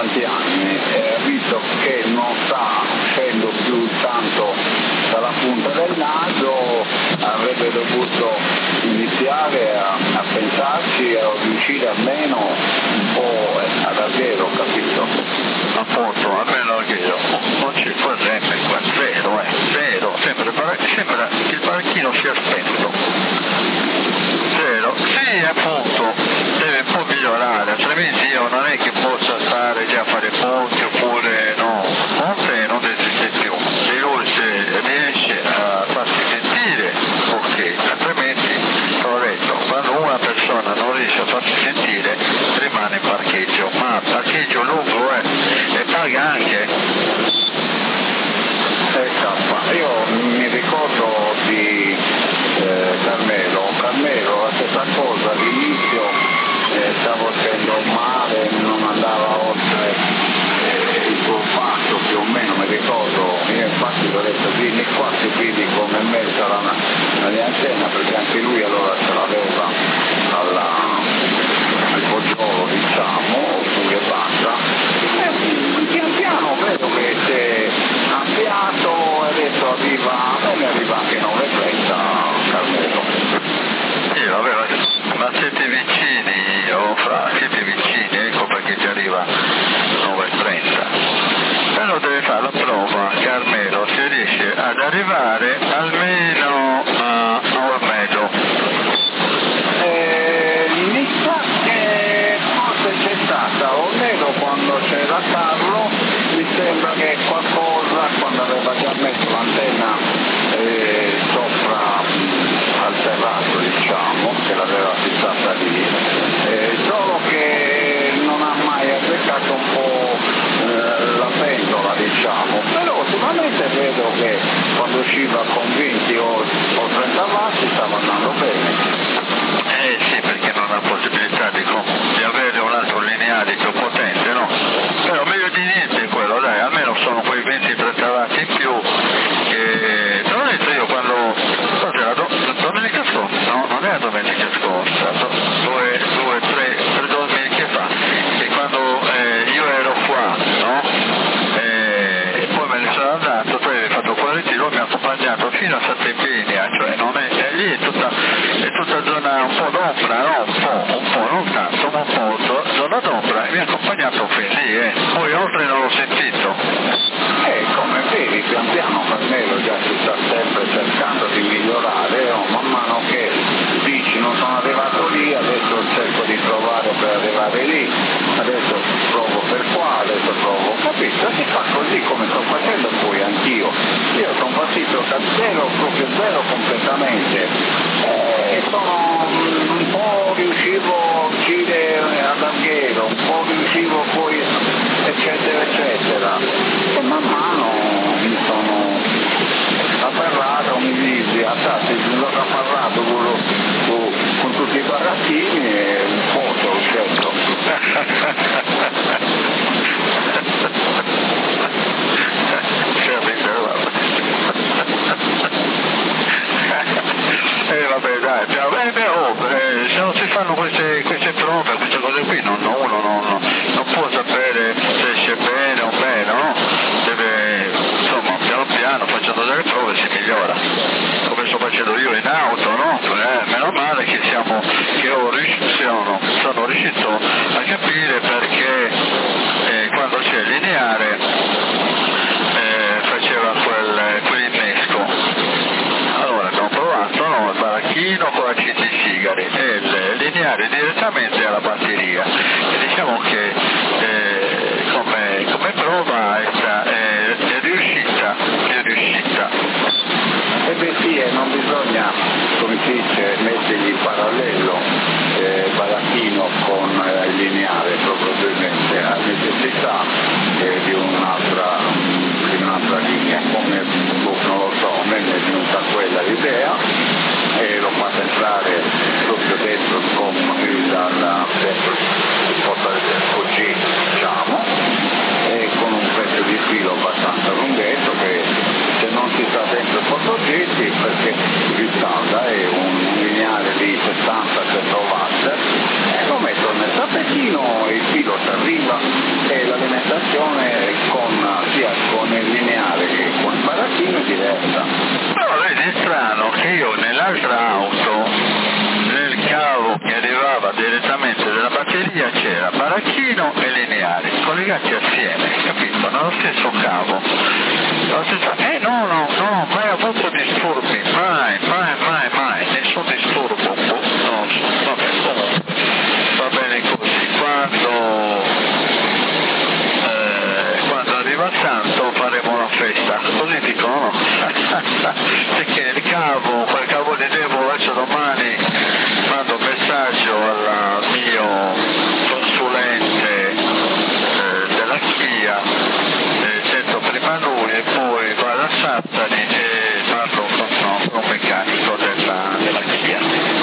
tanti anni, visto che non sta uscendo più tanto dalla punta del naso, avrebbe dovuto iniziare a pensarci e a riuscire almeno un po' ad avere, capito? Appunto, almeno che io non ci fa sempre qua, zero, sembra che il barchino sia spento. Zero, sì appunto, deve un po' migliorare, altrimenti io non è che possa stare già a fare ponti oppure no, ponte non esiste più, e lui se riesce a farsi sentire, ok, altrimenti, l'ho detto, quando una persona non riesce a farsi sentire rimane in parcheggio, ma parcheggio lungo e paga anche. Io mi ricordo di Carmelo, la stessa cosa, all'inizio stavo facendo male, non andava oltre il suo passo più o meno, mi ricordo, io infatti ho detto vieni qua se vedi come me sarà la mia antenna, perché anche lui allora ce l'aveva al poggiolo diciamo, oppure basta, e pian piano vedo che si è ampliato e adesso a me mi arriva anche 9:30 Carmelo. Sì, vabbè, ma siete vicini, siete vicini, ecco perché ti arriva 9:30. Però deve fare la prova, Carmelo, se riesce ad arrivare almeno a 9:30. Mi sa che forse c'è stata, o meno quando c'era Carlo, mi sembra che qualcosa, quando aveva già messo l'antenna sopra al terrazzo diciamo, che l'aveva fissata lì, solo che non ha mai azzeccato un po' la pentola diciamo, però ultimamente vedo che quando usciva con 20 o 30 vatti stava andando bene. Sì, perché non ha possibilità di avere un altro lineare più potente, no? Però meglio di niente quello, dai, almeno sono quei 20-30 vatti in più che... Te l'ho detto io quando... Cos'era? Domenica scorsa? No, non era domenica scorsa, tre domeniche fa, che quando io ero qua, no? E poi me ne sono andato, poi ho fatto quel ritiro, mi ha accompagnato fino a Sant'Epinia, cioè non è lì è tutta zona un po' d'ombra, no? Un po', non tanto, ma un po' zona d'ombra, e mi ha accompagnato fin lì, poi oltre non l'ho sentito. Come vedi, pian piano Carmelo già si sta sempre cercando di migliorare, man mano che dici non sono arrivato lì, adesso cerco di provare per arrivare lì, adesso provo per qua, adesso provo, capito? Si fa così come sto facendo poi anch'io. Io sono partito da zero, proprio zero completamente, e sono un po' riuscivo a uscire ad Alghero, un po' riuscivo poi eccetera eccetera, e man mano mi sono afferrato, mi dici, l'ho afferrato con tutti i barattini e un po' sono scelto. Vabbè dai, se non si fanno queste prove, queste cose qui, uno non può sapere se esce bene o meno, no? Deve, insomma, piano piano, facendo delle prove si migliora, come sto facendo io in auto, no? Meno male che sono riuscito a capire perché quando c'è il lineare faceva quell'innesco. Allora abbiamo provato il baracchino con la CD Sigari e il lineare direttamente alla batteria, e diciamo che come prova è riuscita. E beh sì, non bisogna, come si dice, mettergli in parallelo baracchino con il lineare, probabilmente ha necessità di un'altra linea, come non lo so, a me mi è venuta quella l'idea e l'ho fatta entrare proprio dentro dentro il porta del così diciamo, e con un pezzo di filo abbastanza lunghetto che se non si sta dentro il portaoggetti perché riscalda, è un lineare di 60-100 watt, e lo metto nel tappetino, il filo si arriva e la diretta. Però vedi, è strano che io nell'altra auto, nel cavo che arrivava direttamente dalla batteria, c'era baracchino e lineari collegati assieme, capito? Nello stesso cavo. No, mai avuto disturbi, mai, nessun disturbo. No, vabbè, comunque, va bene così. Quando arriva il santo faremo una festa, così dicono, no? Perché quel cavo di Devo, adesso domani mando un messaggio al mio consulente della Chia, sento prima lui e poi vado a Sassari e parlo con un meccanico della Chia.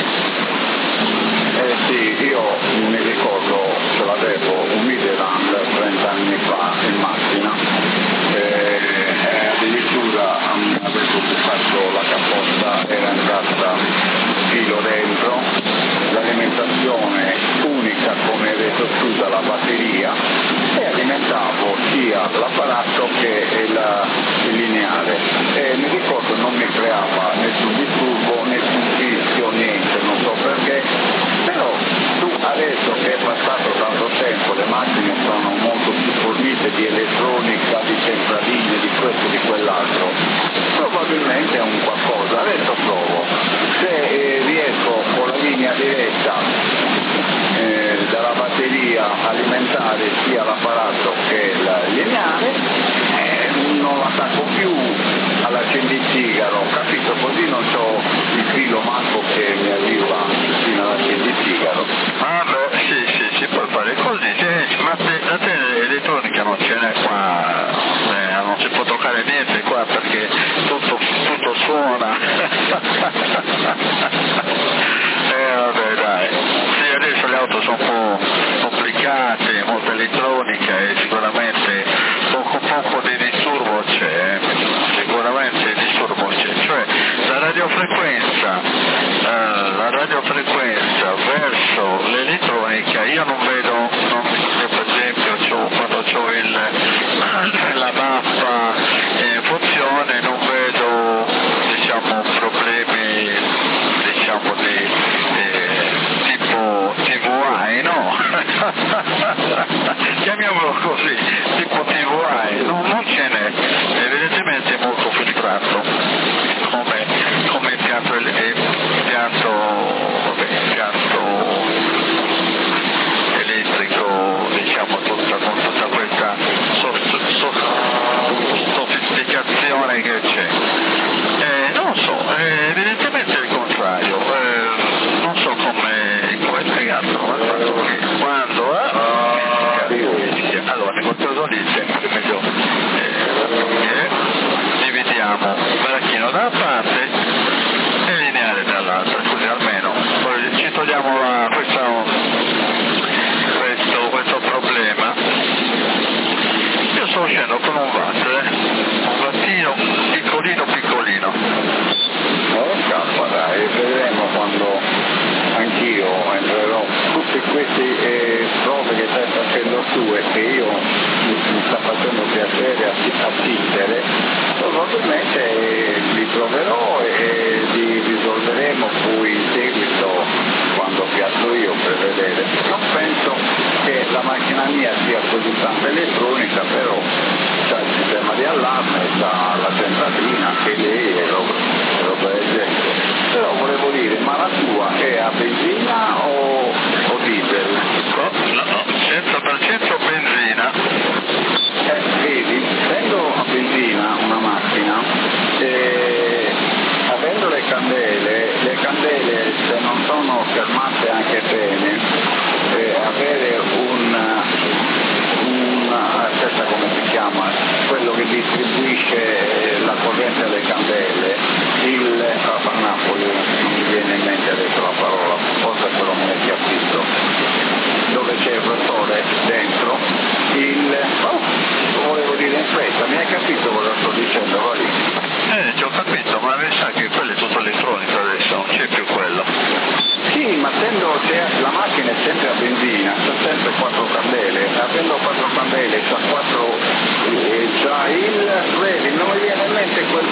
Sì, io mi ricordo, ce l'avevo un Midland 30 anni fa in macchina e addirittura avevo fatto la capotta, era andata filo dentro, l'alimentazione unica come detto chiusa la batteria e alimentavo sia l'apparato che il lineare e mi ricordo non mi creava nessun disturbo, nessun fischio, niente, non so perché, però tu adesso che è passato tanto tempo le macchine sono molto più fornite di elettronica, di centraline, di questo e di quell'altro, probabilmente è un qualcosa, adesso provo, se riesco con la linea diretta dalla batteria alimentare sia l'apparato che il lineare, non attacco più all'accendisigaro, capito? Così non c'ho il filo manco che mi arriva fino all'accendisigaro. Ah beh, sì, si può fare così, ma da te l'elettronica non ce n'è qua, non si può toccare niente qua perché tutto suona. Vabbè dai, sì, adesso le auto sono un po' complicate, molta elettronica e sicuramente poco di disturbo c'è, sicuramente disturbo c'è, cioè la radiofrequenza verso l'elettronica io non vedo, per esempio quando ho la mappa in funzione non vedo problemi di tipo TVI, no? Chiamiamolo così, tipo TVI, non ce n'è, evidentemente è molto filtrato come impianto elettrico, con tutta questa sofisticazione che c'è. Non so, evidentemente è il contrario, non so come spiegarlo, ma il fatto che quando allora nel qualcosa lì sempre meglio dividiamo il baracchino da una parte e il lineare dall'altra, così almeno poi ci togliamo questo problema. Io sto uscendo con un wattino piccolino. Scappa dai, vedremo quando anch'io entrerò tutte queste prove che stai facendo tu e che io mi sta facendo piacere assistere, probabilmente li proverò e li risolveremo poi in seguito quando piazzo io per vedere. Non penso che la macchina mia sia così tanta elettronica, però c'è il sistema di allarme, c'ha la centralina, anche lei e roba del genere. Però volevo dire, ma la tua è a benzina o diesel? No, 100% benzina. Vedi, essendo a benzina una macchina, avendo le candele se non sono fermate anche bene, avere aspetta come si chiama, quello che distribuisce la corrente alle candele, a Napoli, non mi viene in mente adesso la parola, forse quello me ne capito, dove c'è il rotore dentro, volevo dire in fretta, mi hai capito cosa sto dicendo, va lì? Ci ho capito, ma lei sa che quello è tutto elettronico adesso, non c'è più quello. Sì, ma la macchina è sempre a benzina, c'ha sempre 4 candele, avendo 4 candele c'ha 4, vedi, non mi viene in mente quel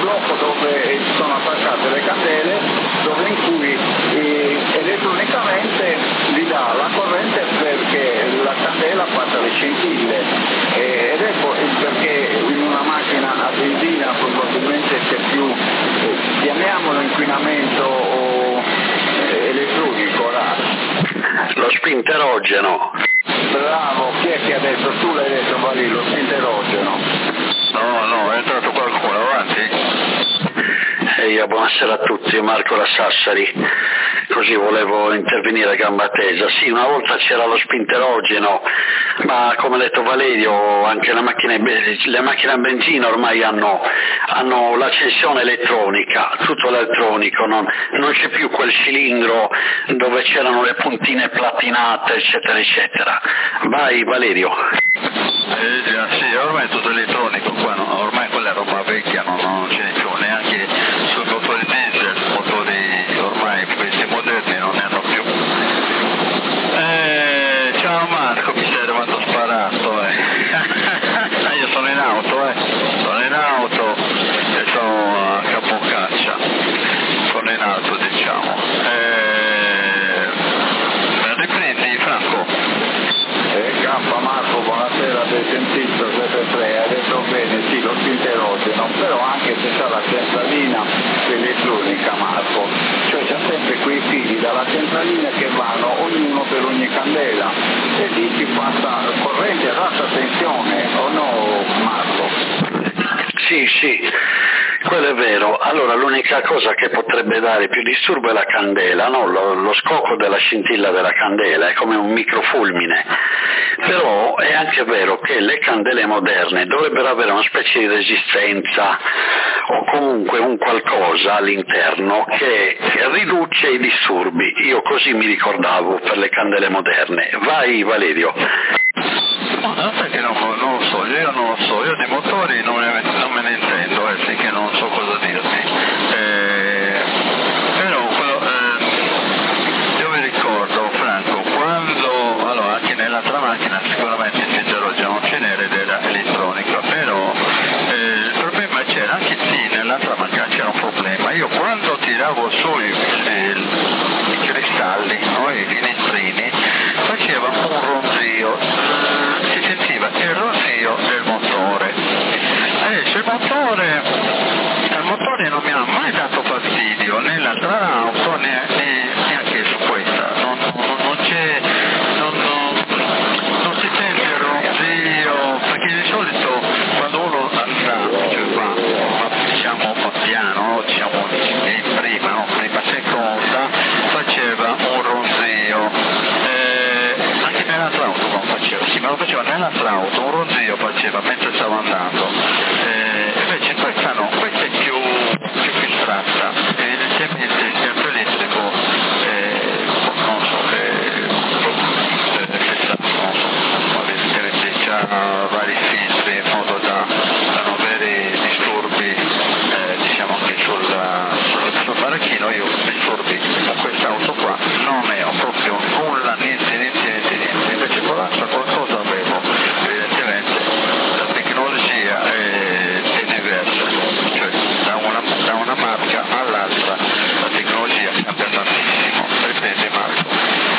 spinterogeno. Bravo, chi è che ha detto? Tu l'hai detto, Valerio, lo spinterogeno. No, è entrato qualcuno, avanti. Buonasera a tutti, Marco da Sassari. Così volevo intervenire a gamba tesa. Sì, una volta c'era lo spinterogeno, ma come ha detto Valerio, anche le macchine a benzina ormai hanno l'accensione elettronica, tutto elettronico, non c'è più quel cilindro dove c'erano le puntine platinate, eccetera, eccetera. Vai Valerio. Sì, ormai è tutto elettronico qua, no? Ormai quella è roba vecchia, non ce ne sono neanche sui motori diesel, motori ormai questi moderni non ne hanno più. Ciao Marco, mi stai arrivando sparato, Io sono in auto e sono a Capocaccia, sono in auto diciamo. Riprendi Franco? Marco, buonasera, ti hai sentito 7-3, hai detto bene, sì, lo spinterogeno, però anche se c'è la centralina elettronica, Marco, cioè c'è sempre quei fili dalla centralina che vanno ognuno per ogni candela e lì si passa corrente ad alta tensione, o no Marco? Sì, quello è vero. Allora l'unica cosa che potrebbe dare più disturbo è la candela, no? Lo scocco della scintilla della candela, è come un microfulmine. Però è anche vero che le candele moderne dovrebbero avere una specie di resistenza o comunque un qualcosa all'interno che riduce i disturbi. Io così mi ricordavo per le candele moderne. Vai Valerio. No, perché non lo so, io dei motori non me ne intendo, perché non so cosa dirti. Però io mi ricordo Franco, allora anche nell'altra macchina sicuramente il spinterogeno non ce n'era ed era elettronica, però il problema c'era anche sì, nell'altra macchina c'era un problema. Io quando tiravo su i cristalli, no, i finestrini, faceva un ronzio, si sentiva il ronzio del motore. Adesso il motore non mi ha mai dato fastidio, né l'altra auto neanche su questa, non si sente il ronzio, perché di solito quando uno anda, cioè diciamo piano, diciamo prima seconda, faceva un ronzio, anche nell'altra auto non faceva, sì, ma lo faceva nell'altra auto, un ronzio faceva mentre stavo andando, invece questa no, questa è più filtrata, evidentemente il tempo elettrico, non so, evidentemente c'ha vari filtri in modo da non avere disturbi, diciamo anche sul baracchino. Io disturbi con questa auto qua non ne ho proprio nulla, niente, invece con l'altra qualcosa avevo, evidentemente la tecnologia è diversa, cioè da una marca all'altra la tecnologia cambia tantissimo, riprende Marco.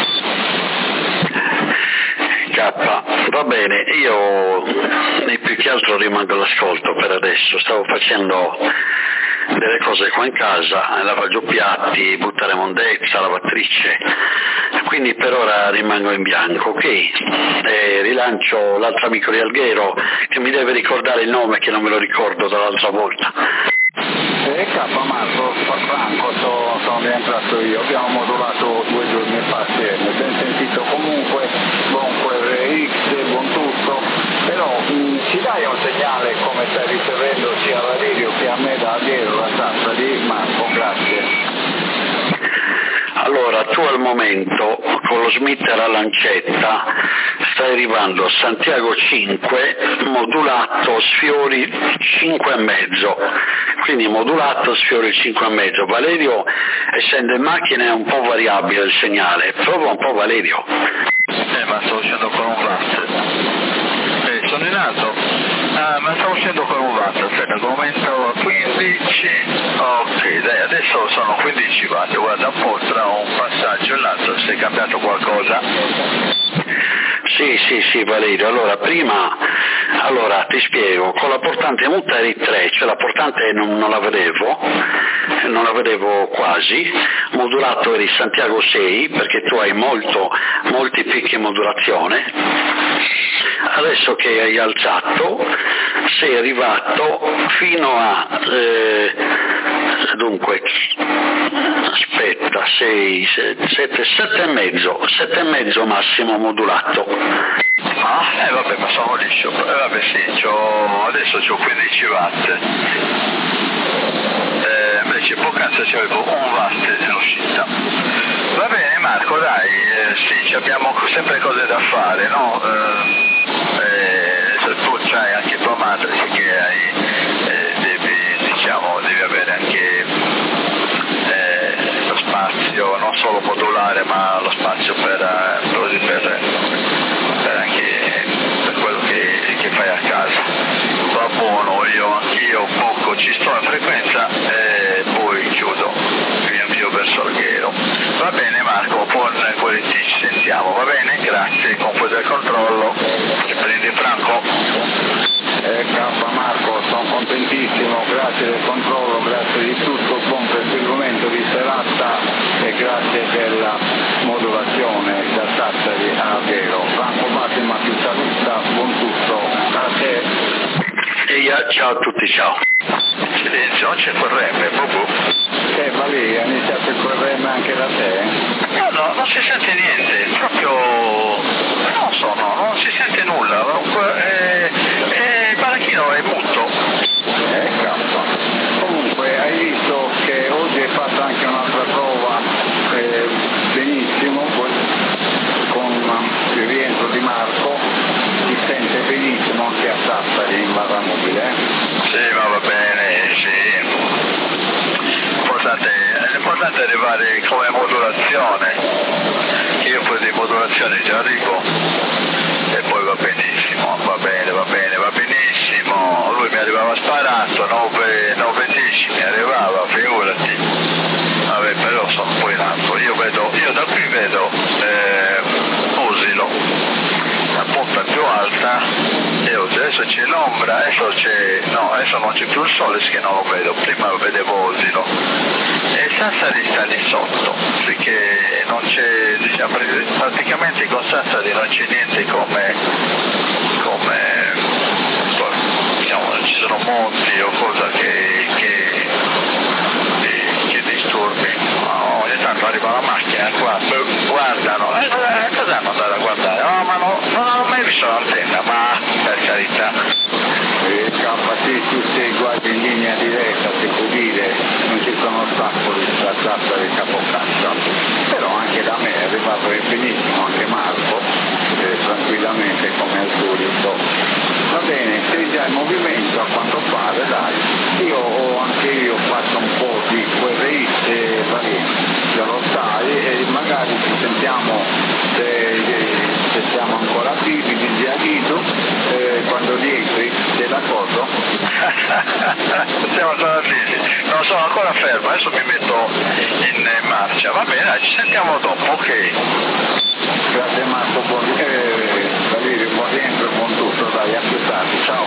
Va bene, io più che altro rimango all'ascolto per adesso, stavo facendo delle cose qua in casa, lavaggio piatti, buttare mondezza, lavatrice, quindi per ora rimango in bianco, ok? Rilancio l'altro amico di Alghero che mi deve ricordare il nome che non me lo ricordo dall'altra volta. Marco, Franco, sono rientrato io, abbiamo modulato 2 giorni fa assieme, ben sentito comunque, buon QRX, buon tutto, però ci dai un segnale come stai ricevendo sia Valerio che a me da Alghero, da Sassari, Marco, grazie. Allora, tu al momento con lo smitter a lancetta stai arrivando a Santiago 5, modulato sfiori 5,5, quindi modulato sfiori 5,5. Valerio, essendo in macchina è un po' variabile il segnale, prova un po' Valerio. Ma sto uscendo con un watt. Sono in alto? Ma sto uscendo con un watt, aspetta, al momento 15, ok, dai, adesso sono 15 watt, guarda un po' tra un passaggio e l'altro si è cambiato qualcosa. Sì Valerio, allora ti spiego, con la portante muta eri 3, cioè la portante non la vedevo, non la vedevo quasi, modulato eri Santiago 6 perché tu hai molti picchi in modulazione, adesso che hai alzato sei arrivato fino a dunque aspetta 6, 7 e mezzo massimo modulato. Vabbè, ma sono liscio. Vabbè sì, adesso c'ho 15 watt. Invece poc'anzi c'avevo 1 watt in uscita. Va bene Marco, dai, sì, abbiamo sempre cose da fare, no? Tu c'hai anche tua madre che devi avere anche lo spazio, non solo modulare, ma lo spazio per anche per quello che fai a casa. Va buono, anch'io poco ci sto in frequenza e poi chiudo, mi avvio verso Alghero. Va bene Marco, con quelli ci sentiamo, va bene? Grazie, con del controllo. Prendi Franco. Marco, sono contentissimo, grazie del controllo, grazie di tutto, buon perseguimento di serata e grazie della modulazione da Sassari a Alghero. Franco Massima ti saluta, buon tutto, grazie. Ciao a tutti, ciao. Silenzio, non c'è quel remme, va lì, ha iniziato il QRM anche da te? No, non si sente niente, proprio, non si sente nulla, il baracchino è muto. Cazzo. Comunque hai visto che oggi hai fatto anche un'altra prova benissimo, con il rientro di Marco, si sente benissimo anche a Sassari in barra mobile. Sì, ma va bene, sì. L'importante è arrivare come modulazione, che io poi di modulazione già arrivo e poi va benissimo, va benissimo, lui mi arrivava sparato, 9 decimi arrivava, figurati, vabbè però sono poi in alto, io da qui vedo Osilo, la punta più alta e adesso c'è l'ombra, adesso non c'è più il sole che non lo vedo, prima vedevo Osilo e Sassari sta lì sotto, perché non c'è, praticamente con Sassari non c'è niente come ci sono monti o cosa che disturbi. Ogni tanto arriva la macchina qua, guardano, cosa hanno andato a guardare? No, ma non hanno mai visto l'antenna, ma per carità. Sì, tu sei guardi in linea diretta, si può dire, non ci sono ostacoli tra Sassari e Capocaccia, però anche da me è arrivato benissimo anche Marco, tranquillamente come al solito. Va bene, sei già in movimento a quanto pare, dai. Anche io ho fatto un po' di QRI, già lo sai, e magari ci sentiamo se siamo ancora vivi, di Giaghito, quando rientri, sei d'accordo? Siamo ancora vivi, non sono ancora fermo, adesso mi metto in marcia, va bene, dai, ci sentiamo dopo, ok? Grazie Marco, Valerio, buon rientro e buon tutto, dai, a più tardi, ciao.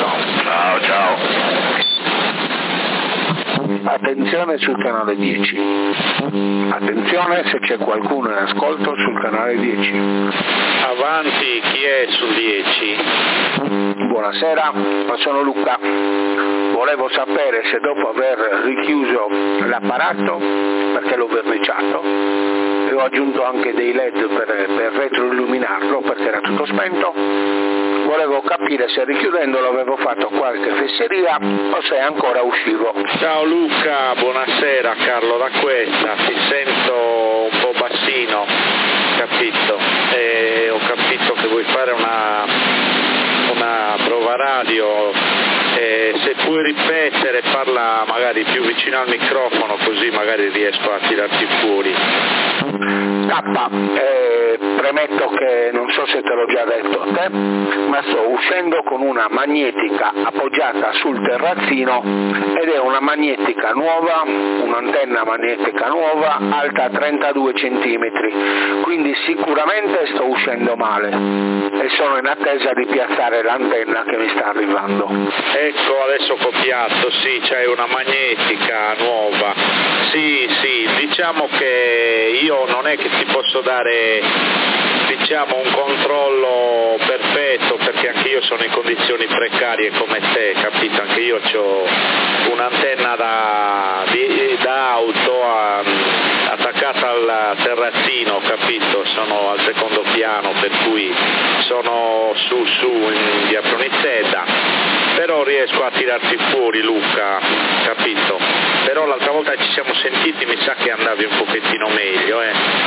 Attenzione sul canale 10. Attenzione se c'è qualcuno in ascolto sul canale 10. Avanti, chi è sul 10? Buonasera, sono Luca. Volevo sapere se dopo aver richiuso l'apparato, perché l'ho verniciato, e ho aggiunto anche dei LED per retroilluminarlo perché era tutto spento, volevo capire se richiudendolo avevo fatto qualche fesseria o se ancora uscivo. Ciao Luca, buonasera, Carlo D'Acquesta, ti sento un po' bassino, capito? Ho capito che vuoi fare una prova radio, se puoi ripetere, parla magari più vicino al microfono così magari riesco a tirarti fuori. premetto che non so se te l'ho già detto a te, ma sto uscendo con una magnetica appoggiata sul terrazzino ed è una magnetica nuova, un'antenna magnetica nuova alta 32 cm, quindi sicuramente sto uscendo male e sono in attesa di piazzare l'antenna che mi sta arrivando. Ecco, adesso ho copiato, sì, c'hai una magnetica nuova. Sì, diciamo che io non è che ti posso dare un controllo perfetto, perché anche io sono in condizioni precarie come te, capito? Anche io ho un'antenna da auto attaccata al terrazzino, capito? Sono al secondo piano, per cui sono su in via Pronizzetta, però riesco a tirarti fuori, Luca, capito? Però l'altra volta ci siamo sentiti, mi sa che andavi un pochettino meglio,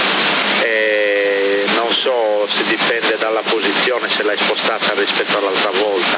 non so se dipende dalla posizione, se l'hai spostata rispetto all'altra volta.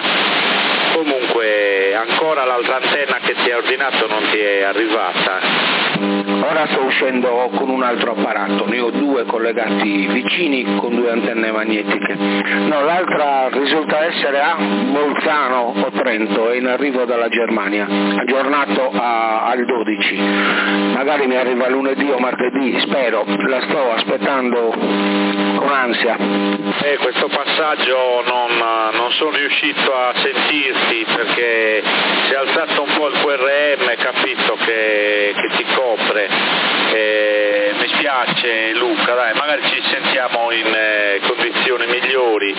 Comunque ancora l'altra antenna che ti hai ordinato non ti è arrivata. Ora sto uscendo con un altro apparato, ne ho due collegati vicini con due antenne magnetiche. No, l'altra risulta essere a Bolzano o Trento, è in arrivo dalla Germania, aggiornato al 12. Magari mi arriva lunedì o martedì, spero, la sto aspettando con ansia. Questo passaggio non sono riuscito a sentirti perché si è alzato un po' il QRM, capito, che ti copre. Mi spiace, Luca, dai, magari ci sentiamo in condizioni migliori,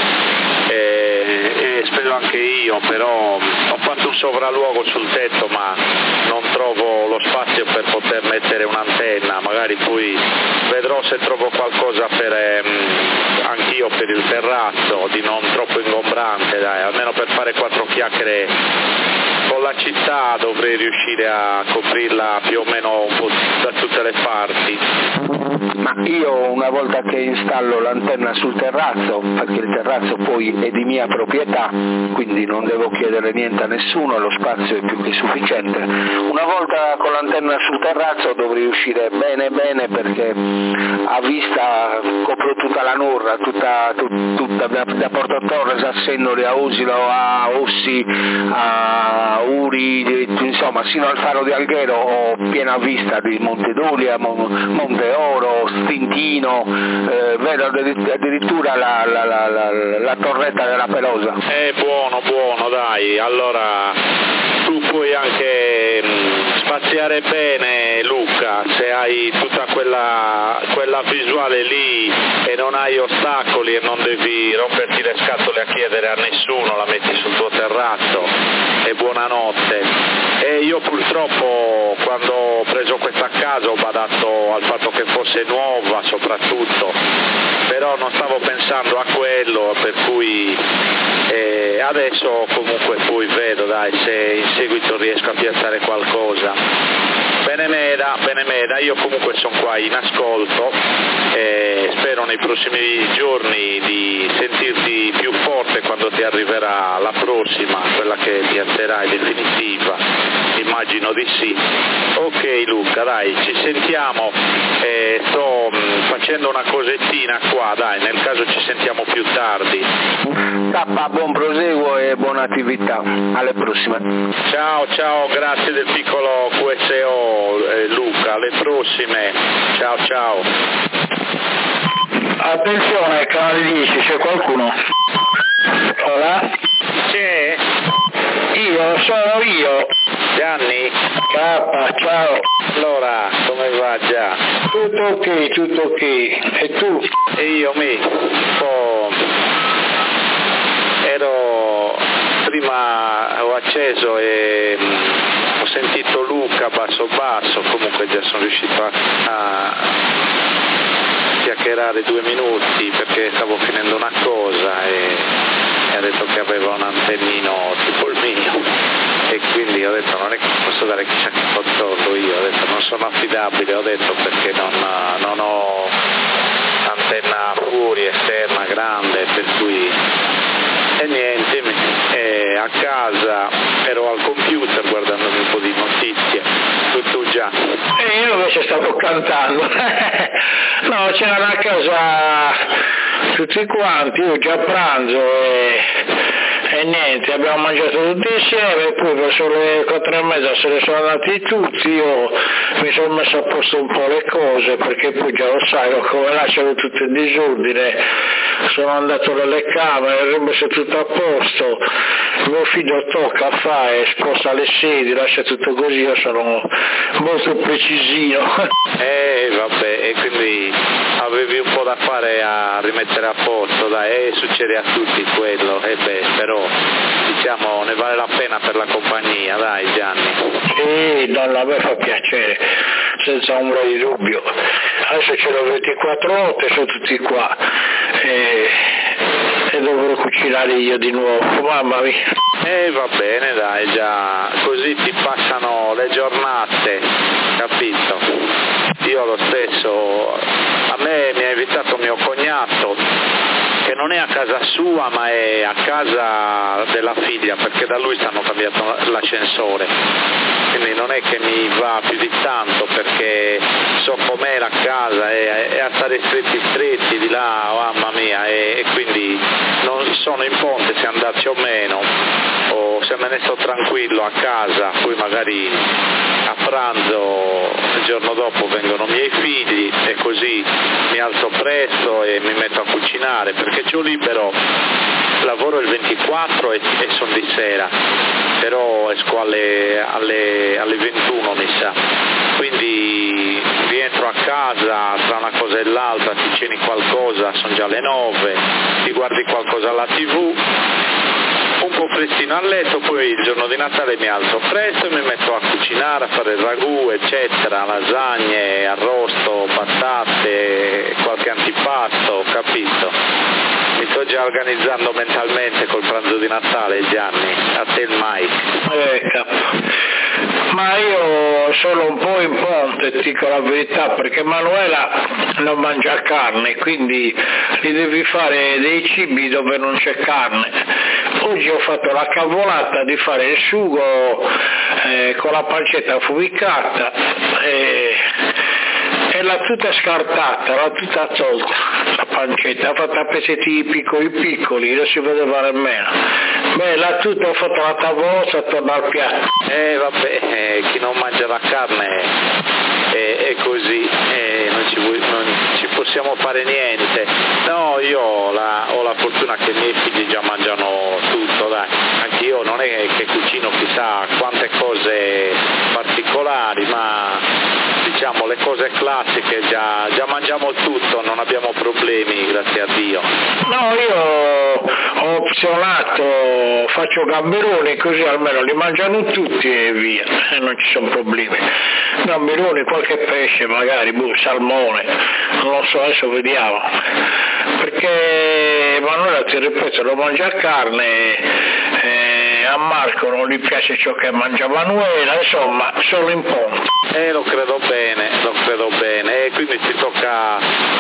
e spero anche io, però ho fatto un sopralluogo sul tetto ma non trovo lo spazio per poter mettere un'antenna, magari poi vedrò se trovo qualcosa anch'io per il terrazzo, di non troppo ingombrante, dai, almeno per fare 4 chiacchiere con la città dovrei riuscire a coprirla più o meno un po' da tutte le parti. Ma io una volta che installo l'antenna sul terrazzo, perché il terrazzo poi è di mia proprietà, quindi non devo chiedere niente a nessuno, lo spazio è più che sufficiente, una volta con l'antenna sul terrazzo dovrei uscire bene perché a vista copro tutta la Norra, tutta da Porto Torres a Sennoli, a Osilo, a Ossi, a Uri, insomma sino al faro di Alghero ho piena vista di Montedolia, Monte Oro, Stintino, vedo addirittura la torretta della Pelosa. Buono, dai, allora tu puoi anche spaziare bene, Luca, se hai tutta quella visuale lì e non hai ostacoli e non devi romperti le scatole a chiedere a nessuno, la metti sul tuo terrazzo e buonanotte. E io purtroppo quando ho preso questa casa ho badato al fatto che fosse nuova soprattutto, però non stavo pensando a quello, per cui adesso comunque poi vedo, dai, se in seguito riesco a piazzare qualcosa. Benemeda, io comunque sono qua in ascolto e spero nei prossimi giorni di sentirti più forte quando ti arriverà la prossima, quella che piazzerai definitiva, immagino di sì. Ok Luca, dai, ci sentiamo, sto facendo una cosettina qua, dai, nel caso ci sentiamo più tardi. Tappa, buon proseguo e buona attività, alle prossime. Ciao, grazie del piccolo QSO Luca, alle prossime, ciao. Attenzione, canale 10, c'è qualcuno? Hola? C'è? Sono io. Gianni? K, ciao. Allora, come va già? Tutto ok. E tu? E io prima ho acceso e ho sentito Luca basso, comunque già sono riuscito a chiacchierare 2 minuti perché stavo finendo una cosa e ha detto che aveva un antennino tipo il mio e quindi ho detto non è che posso dare chissà che controllo, io ho detto non sono affidabile, ho detto perché non ho antenna fuori esterna grande, per cui e niente, a casa ero al computer guardandomi un po' di notizie, tu già. E io invece stavo cantando. No, c'era una cosa tutti quanti, io già pranzo e niente, abbiamo mangiato tutti insieme, poi verso le 4:30 se ne sono andati tutti, io mi sono messo a posto un po' le cose, perché poi già lo sai, come lasciano tutto in disordine, sono andato nelle camere, ho messo tutto a posto, mio figlio tocca, fare, sposta le sedie, lascia tutto così, io sono molto precisino. Vabbè, e quindi avevi un po' da fare a rimettere a posto, dai, succede a tutti quello, però diciamo ne vale la pena per la compagnia, dai Gianni. Sì, no, a me fa piacere, senza ombra di dubbio. Adesso ce l'ho 24 ore, sono tutti qua e dovrò cucinare io di nuovo, mamma mia. Va bene, dai, già così ti passano le giornate, capito? Io lo stesso, a me mi ha invitato mio cognato, che non è a casa sua ma è a casa della figlia, perché da lui stanno cambiando l'ascensore, quindi non è che mi va più di tanto, perché so com'è la casa, è a stare stretti di là, mamma mia, e quindi non sono in ponte se andarci o meno, o se me ne sto tranquillo a casa, poi magari a pranzo il giorno dopo vengono miei figli e così mi alzo presto e mi metto a cucinare, perché c'ho libero, lavoro il 24 e sono di sera, però esco alle 21 mi sa, quindi rientro a casa tra una cosa e l'altra, ti ceni qualcosa, sono già le 9, ti guardi qualcosa alla TV, un po' prestino a letto, poi il giorno di Natale mi alzo presto e mi metto a cucinare, a fare il ragù, eccetera, lasagne, arrosto, patate, qualche antipasto, capito? Mi sto già organizzando mentalmente col pranzo di Natale, Gianni, a te il Mike. Ma io sono un po' in ponte, ti dico la verità, perché Manuela non mangia carne, quindi gli devi fare dei cibi dove non c'è carne. Oggi ho fatto la cavolata di fare il sugo con la pancetta affumicata e l'ha tutta scartata, l'ha tutta tolta la pancetta, ha fatto a pezzetti piccoli, non si vedeva nemmeno. L'ha tutta, ho fatto la tavolozza attorno al piatto. Vabbè, chi non mangia la carne è così, non ci possiamo fare niente. No, io ho la fortuna che i miei figli già mangiano tutto, dai. Anche io non è che cucino chissà quante cose particolari, ma diciamo le cose classiche già mangiamo tutto, non abbiamo problemi, grazie a Dio. No, io ho opzionato, faccio gamberoni così almeno li mangiano tutti e via, e non ci sono problemi. Gamberoni, qualche pesce magari, salmone, non lo so, adesso vediamo. Perché Manuela, ti ripeto, non mangia carne, a Marco non gli piace ciò che mangia Manuela, insomma, sono in ponte. Lo credo bene, e quindi ti tocca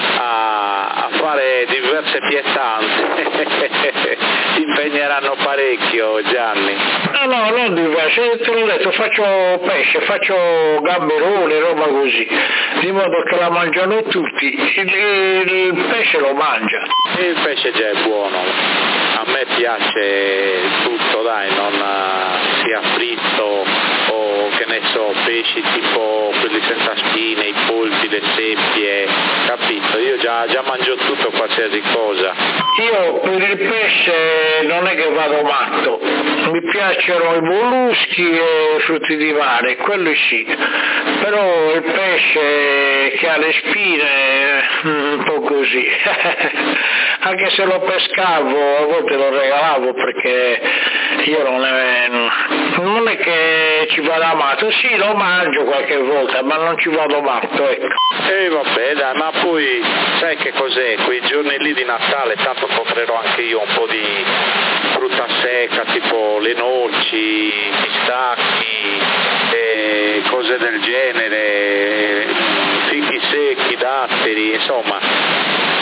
a fare diverse pietanze, ti impegneranno parecchio, Gianni. No, non diverse, te l'ho detto, faccio pesce, faccio gamberoni, roba così, di modo che la mangiano tutti, il pesce lo mangia. Il pesce già è buono, a me piace tutto, dai, non sia fritto o che ne so, pesci tipo quelli senza spine, i polpi, le seppie, capito? Io già mangio tutto, qualsiasi cosa. Io per il pesce non è che vado matto, mi piacciono i molluschi e i frutti di mare, quelli sì, però il pesce che ha le spine un po' così, anche se lo pescavo a volte lo regalavo, perché io non è che ci vado matto, sì, lo mangio qualche volta, ma non ci vado matto, ecco. Vabbè, dai, ma poi sai che cos'è, quei giorni lì di Natale tanto comprerò anche io un po' di frutta secca, tipo le noci, i pistacchi, cose del genere, fichi secchi, datteri, insomma,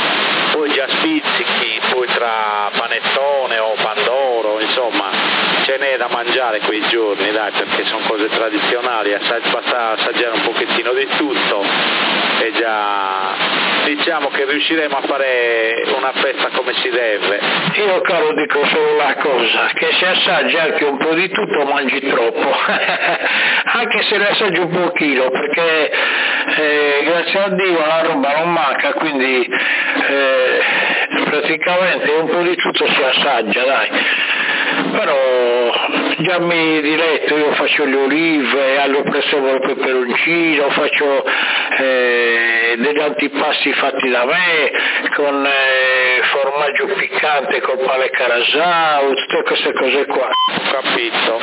poi già spizzichi, poi tra panettone o pandoro, insomma, ce n'è da mangiare quei giorni, dai, perché sono cose tradizionali, basta assaggiare un pochettino di tutto e già diciamo che riusciremo a fare una festa come si deve. Io caro dico solo una cosa, che se assaggi anche un po' di tutto mangi troppo, anche se ne assaggi un pochino, perché grazie a Dio la roba non manca, quindi praticamente un po' di tutto si assaggia, dai. Però già mi diletto, io faccio le olive, aglio prezzemolo e peperoncino, faccio degli antipasti fatti da me con formaggio piccante col pane carasau, tutte queste cose qua. Ho capito.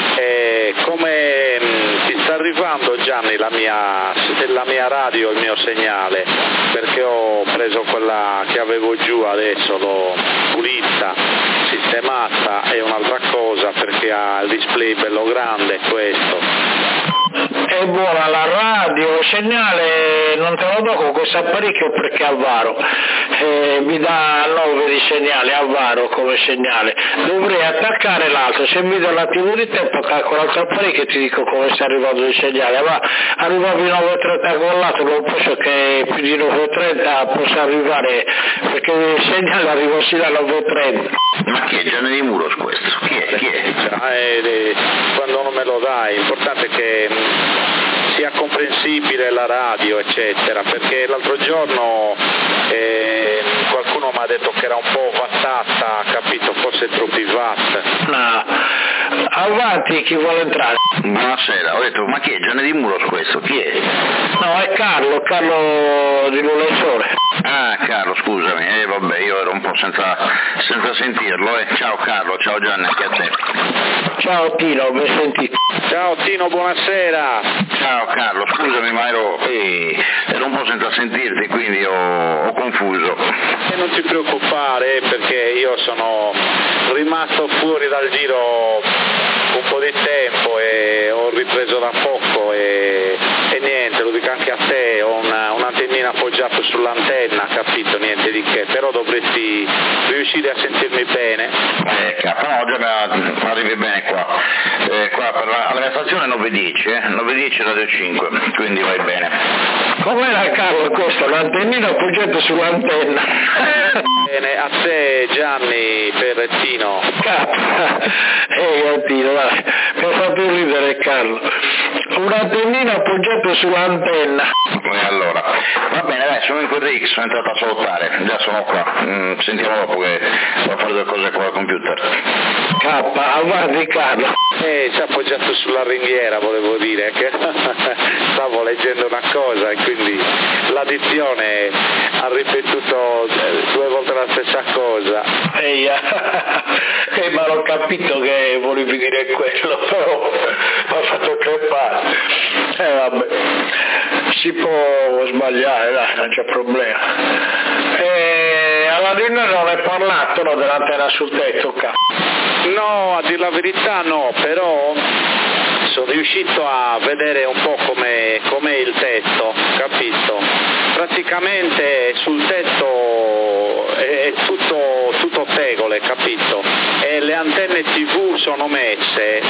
Come ti sta arrivando, Gianni, la mia radio, il mio segnale? Perché ho preso quella che avevo giù, adesso l'ho pulita, sistemata, è un'altra cosa perché ha il display bello grande questo. È buona la radio, il segnale non te lo do con questo apparecchio perché è a varo, mi dà 9 di segnale a varo come segnale, dovrei attaccare l'altro, se mi do un attimo di tempo calcolo l'altro apparecchio e ti dico come sta arrivando il segnale, ma arrivavi 9.30 con l'altro, non penso che più di 9.30 possa arrivare perché il segnale arriva sino a 9.30. Ma chi è Gianni Di Muros questo? Chi è? Quando non me lo dai, l'importante è che sia comprensibile la radio eccetera, perché l'altro giorno qualcuno mi ha detto che era un po' wattata, capito, forse troppi watt. No, avanti, chi vuole entrare? Buonasera, ho detto ma chi è Gianni Di Muros questo? Chi è? No, è Carlo di Lulesore. Ah, Carlo, scusami, vabbè, io ero un po' senza sentirlo, Ciao Carlo, ciao Gianni, anche a te. Ciao Tino, ben sentito. Ciao Tino, buonasera. Ciao Carlo, scusami, ma ero un po' senza sentirti, quindi ho confuso. E non ti preoccupare, perché io sono rimasto fuori dal giro un po' di tempo e ho ripreso da poco e niente, lo dico anche a te, ho un'antennina appoggiata sull'antenna, capito, niente di che, però dovresti riuscire a sentirmi bene. No, già arrivi bene qua. Qua per alla mia stazione 910 Radio 5, quindi vai bene. Com'era Carlo questo? L'antennina appoggiata sull'antenna. Bene, a te Gianni per Tino. Tino, dai, mi ha fatto ridere Carlo. Un'antennina appoggiata sull'antenna. E allora, va bene, dai, sono in quel X, sono entrato a salutare, già sono qua. Sentiamo dopo che devo fare due cose qua al computer. Avanti Carlo. Si è appoggiato sulla ringhiera, volevo dire, che stavo leggendo una cosa e quindi l'addizione ha ripetuto 2 volte la stessa cosa. Ma l'ho capito che volevi dire quello, però mi ha fatto crepare. Vabbè, si può sbagliare, dai, non c'è problema. Alla riunione non è parlato, no, dell'antenna sul tetto, No, a dire la verità no, però sono riuscito a vedere un po' com'è il tetto, capito? Praticamente sul tetto è tutto tegole, capito? E le antenne TV sono messe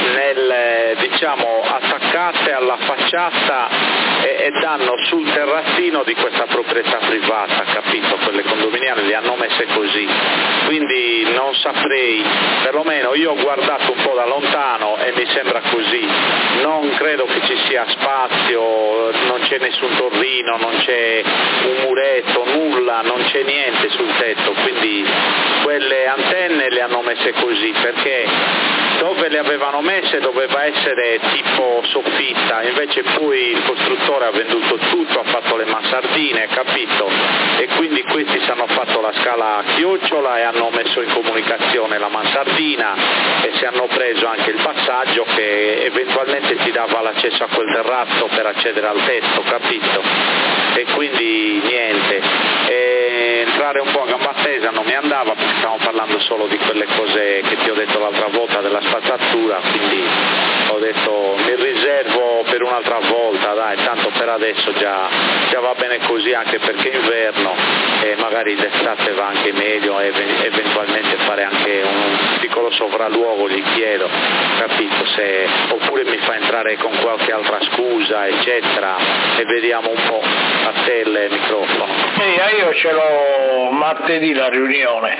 attaccate alla facciata e danno sul terrazzino di questa proprietà privata, capito? Quelle condominiali le hanno messe così, quindi non saprei, perlomeno io ho guardato un po' da lontano e mi sembra così, non credo che ci sia spazio, non c'è nessun torrino, non c'è un muretto, nulla, non c'è niente sul tetto, quindi quelle antenne le hanno messe così, perché dove le avevano messe doveva essere tipo soffitta, invece poi il costruttore ha venduto tutto, ha fatto le mansardine, capito? E quindi questi si hanno fatto la scala a chiocciola e hanno messo in comunicazione la mansardina e si hanno preso anche il passaggio che eventualmente ti dava l'accesso a quel terrazzo per accedere al tetto, capito? E quindi niente, entrare un po' a gamba tesa non mi andava perché stavamo parlando solo di quelle cose che ti ho detto l'altra volta della spazzatura, quindi ho detto mi riservo per un'altra volta, dai, tanto per adesso già va bene così, anche perché è inverno e magari d'estate va anche meglio e eventualmente fare anche un piccolo sopralluogo gli chiedo, capito, oppure mi fa entrare con qualche altra scusa, eccetera, e vediamo un po'. A te il microfono. Io ce l'ho martedì la riunione,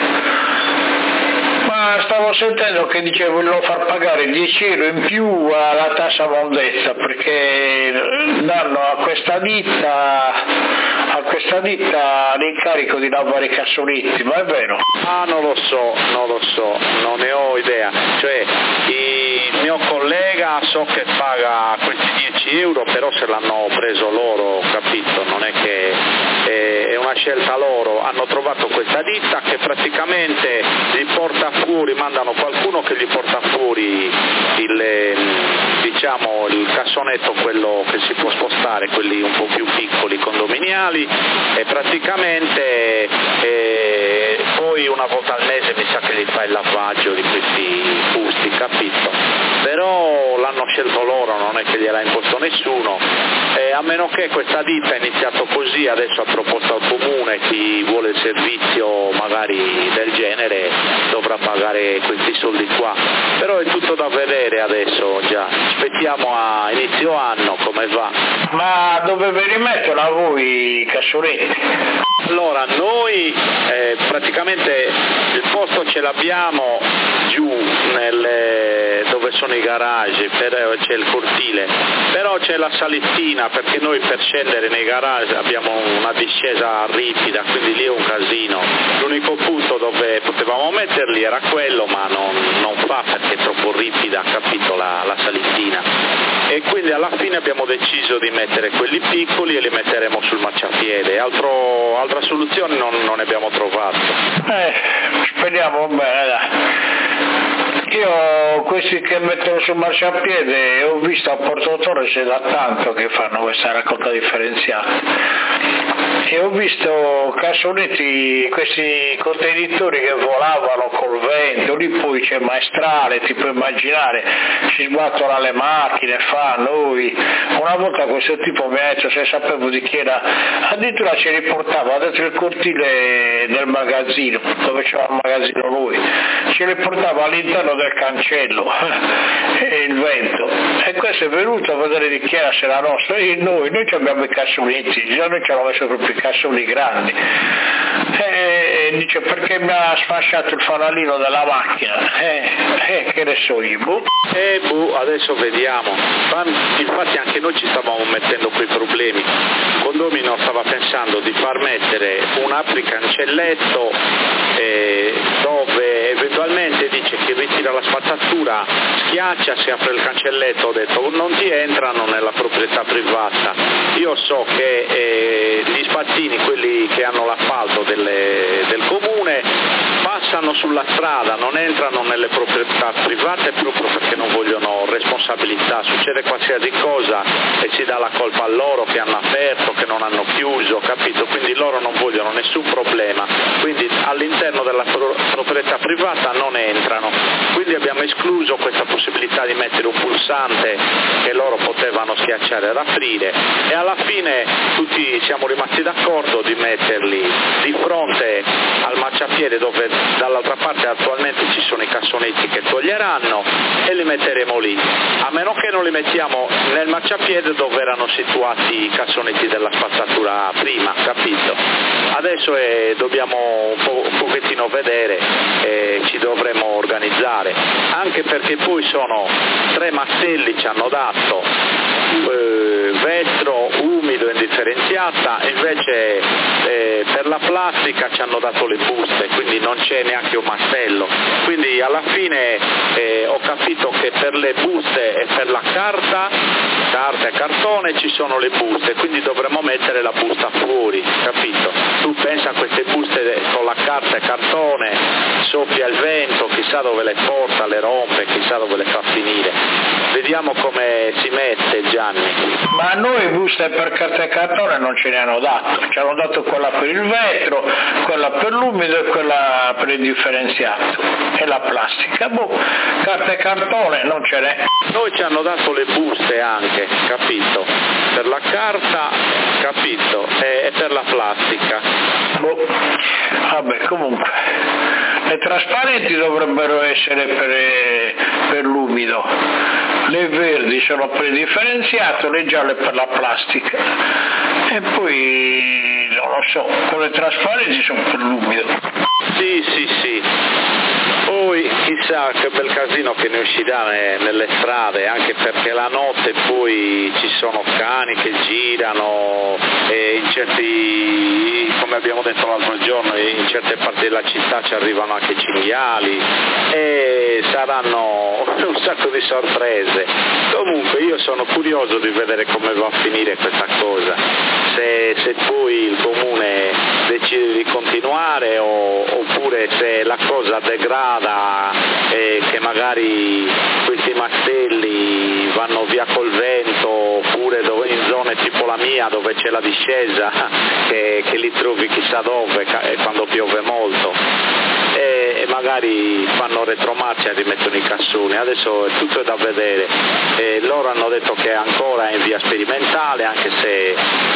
ma stavo sentendo che dice vogliono far pagare 10 euro in più alla tassa mondezza perché danno a questa ditta l'incarico di lavare i cassonetti, ma è vero? Non lo so, non ne ho idea, cioè il mio collega so che paga questi 10 euro, però se l'hanno preso loro, capito, non è che è una scelta loro, hanno trovato questa ditta che praticamente gli porta fuori, mandano qualcuno che gli porta fuori il cassonetto, quello che si può spostare, quelli un po' più piccoli, condominiali, e praticamente poi una volta al mese mi sa che gli fa il lavaggio di questi fusti, capito? Però l'hanno scelto loro, non è che gliel'ha imposto nessuno, a meno che questa ditta ha iniziato così, adesso ha proposto al comune, chi vuole il servizio magari del genere dovrà pagare questi soldi qua, però è tutto da vedere adesso, già aspettiamo a inizio anno come va. Ma dove ve li mettono a voi i cassonetti? Allora noi praticamente il posto ce l'abbiamo giù dove sono i garage, c'è il cortile, però c'è la salittina perché noi per scendere nei garage abbiamo una discesa ripida, quindi lì è un casino. L'unico punto dove potevamo metterli era quello, ma non fa perché è troppo ripida, capito, la salittina. E quindi alla fine abbiamo deciso di mettere quelli piccoli e li metteremo sul marciapiede. Altra soluzione non ne abbiamo trovato. Speriamo bene, dai. Io questi che mettono sul marciapiede ho visto a Porto Torre c'è da tanto che fanno questa raccolta differenziata e ho visto cassonetti, questi contenitori che volavano col vento, lì poi c'è maestrale, ti puoi immaginare, si sbattono alle macchine, noi. Una volta questo tipo mi ha detto, se sapevo di chi era, addirittura ce li portava dentro il cortile del magazzino, dove c'era il magazzino lui, ce li portava all'interno del cancello e il vento, e questo è venuto a vedere di chi era, se era nostra, e noi abbiamo i cassonetti, già noi ci avevamo messo proprio i cassoni grandi, e dice perché mi ha sfasciato il fanalino della macchina, che ne so io, adesso vediamo. Infatti anche noi ci stavamo mettendo quei problemi. Il condomino stava pensando di far mettere un apricancelletto dove eventualmente dice che ritira la spazzatura, schiaccia, si apre il cancelletto, ho detto non ti entrano nella proprietà privata. Io so che gli spazzini, quelli che hanno l'appalto del comune, passano sulla strada, non entrano nelle proprietà private proprio perché non vogliono responsabilità, succede qualsiasi cosa e si dà la colpa a loro che hanno aperto, che non hanno chiuso, capito? Quindi loro non vogliono nessun problema, quindi all'interno della proprietà privata non entrano, quindi abbiamo escluso questa possibilità di mettere un pulsante che loro potevano schiacciare ed aprire, e alla fine tutti siamo rimasti d'accordo di metterli di fronte al marciapiede dove dall'altra parte attualmente ci sono i cassonetti che toglieranno, e li metteremo lì, a meno che non li mettiamo nel marciapiede dove erano situati i cassonetti della spazzatura prima, capito? Adesso dobbiamo un pochettino vedere, ci dovremo organizzare, anche perché poi sono 3 mastelli ci hanno dato, vetro, umido e indifferenziata, invece per la plastica ci hanno dato le buste, quindi non c'è neanche un mastello, quindi alla fine ho capito che per le buste e per la carta e cartone ci sono le buste, quindi dovremmo mettere la busta fuori, capito? Tu pensa a queste buste con la carta e cartone, soffia il vento, chissà dove le porta, le rompe, chissà dove le fa finire. Vediamo come si mette, Gianni. Ma a noi buste per carta e cartone non ce ne hanno dato, ci hanno dato quella per il vetro, quella per l'umido e quella per il differenziato e la plastica. Carta e cartone non ce n'è. Noi ci hanno dato le buste anche, capito? Per la carta, capito? E per la plastica. Vabbè, comunque Le trasparenti dovrebbero essere per l'umido, le verdi sono per il differenziato, le gialle per la plastica e poi non lo so, quelle trasparenti sono per l'umido. Sì. Poi chissà che bel casino che ne uscirà nelle strade, anche perché la notte poi ci sono cani che girano e in certi, come abbiamo detto l'altro giorno, in certe parti della città ci arrivano anche cinghiali e saranno un sacco di sorprese. Comunque io sono curioso di vedere come va a finire questa cosa, se poi il comune decide di continuare oppure se la cosa degrada e che magari questi mastelli vanno via col vento oppure in zone tipo la mia dove c'è la discesa che li trovi chissà dove quando piove molto e magari fanno retromarcia e rimettono i cassoni. Adesso tutto è da vedere. Loro hanno detto che è ancora in via sperimentale, anche se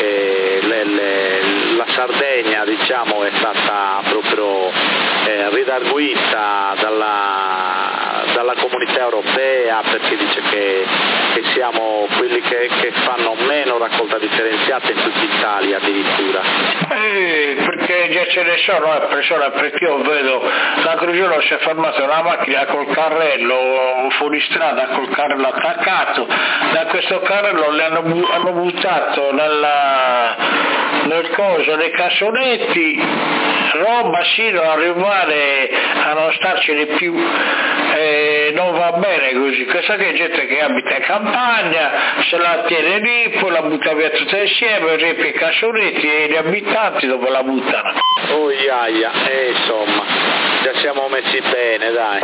la Sardegna diciamo è stata proprio ridarguita dalla comunità europea perché dice che siamo quelli che fanno meno raccolta differenziata in tutta Italia addirittura. Perché già ce ne sono persone, perché io vedo l'altro giorno si è fermata una macchina col carrello fuori strada col carrello attaccato, da questo carrello le hanno buttato nel coso dei cassonetti roba sino ad arrivare a non starcene più, non va bene così. Questa che è gente che abita in campagna, se la tiene lì, poi la butta via tutta insieme, riempie i cassonetti e gli abitanti dove la buttano. Oh iaia, insomma, già siamo messi bene, dai.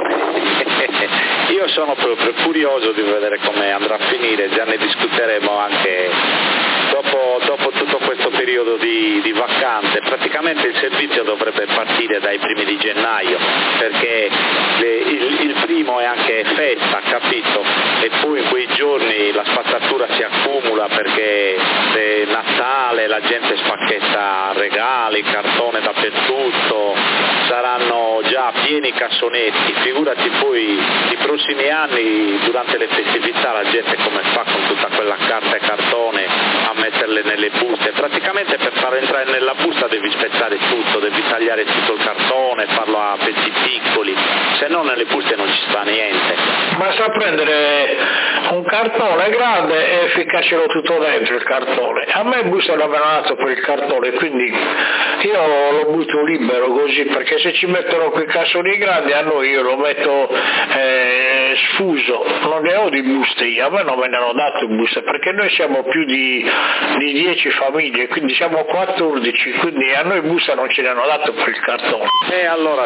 Io sono proprio curioso di vedere come andrà a finire, già ne discuteremo anche dopo tutto questo periodo di vacanze. Praticamente il servizio dovrebbe partire dai primi di gennaio, perché il primo è anche festa, capito? E poi in quei giorni la spazzatura si accumula perché è Natale, la gente spacchetta regali, cartone dappertutto, saranno già pieni i cassonetti, figurati poi i prossimi anni durante le festività la gente come fa con tutta quella carta e cartone a metterle nelle buste. Praticamente per far entrare nella busta devi spezzare tutto, devi tagliare tutto il cartone, farlo a pezzi piccoli, se no nelle buste non ci sta niente. Basta prendere un cartone grande e ficcarcelo tutto dentro il cartone. A me in busta l'avevano dato per il cartone, quindi io lo butto libero così, perché se ci mettono quei cassoni grandi a noi io lo metto sfuso, non ne ho di buste io, a me non me ne hanno dato buste, perché noi siamo più di 10 famiglie, quindi siamo 14, quindi a noi busta non ce ne hanno dato per il cartone. E allora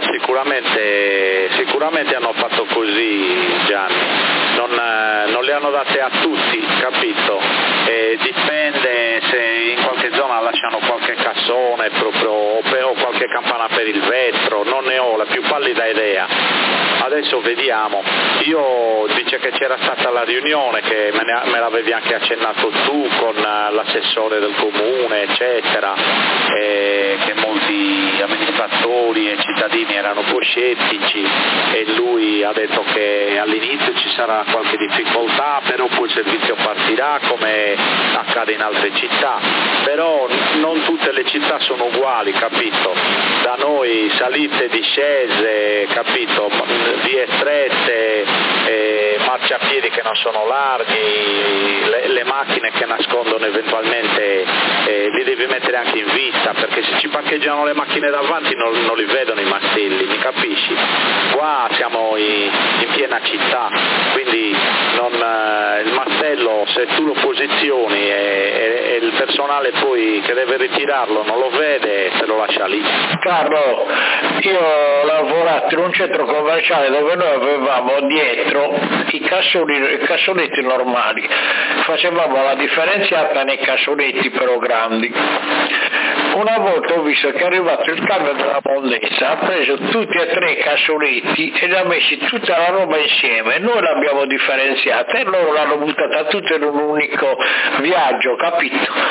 sicuramente hanno fatto così, Gianni, non le hanno date a tutti, capito? Dipende se in qualche zona lasciano qualche cassone proprio o qualche campana per il vetro, non ne ho la più pallida idea. Adesso vediamo. Io dice che c'era stata la riunione, che me l'avevi anche accennato tu con l'assessore del comune, eccetera, che molti amministratori e cittadini erano un po' scettici e lui ha detto che all'inizio ci sarà qualche difficoltà, però poi il servizio partirà come accade in altre città, però non tutte le città sono uguali, capito? Da noi salite, discese, capito? Vie strette, marciapiedi che non sono larghi, le macchine che nascondono eventualmente li devi mettere anche in vista, perché se ci parcheggiano le macchine davanti non li vedono i mastelli, mi capisci? Qua siamo in piena città, quindi il mastello se tu lo posizioni e il personale poi che deve ritirarlo non lo vede, te lo lascia lì. Carlo, io ho lavorato in un centro commerciale dove noi avevamo dietro i cassonetti normali, facevamo la differenziata nei cassonetti però grandi. Una volta ho visto che è arrivato il camion della Mondezza, ha preso tutti e tre i cassonetti e li ha messi tutta la roba insieme, noi l'abbiamo differenziata e loro l'hanno buttata tutta in un unico viaggio, capito?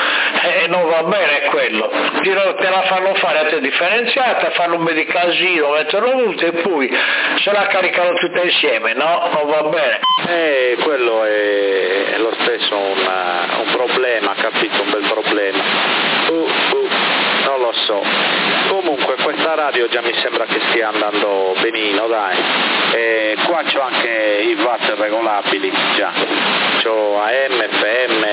non va bene quello, te la fanno fare a te differenziata, fanno un po' di casino, mettono multe e poi se la caricano tutte insieme, no? Non va bene. Quello è lo stesso un problema, capito? Un bel problema. Non lo so. Comunque questa radio già mi sembra che stia andando benino, dai. Qua c'ho anche i watt regolabili, già. C'ho AM, FM,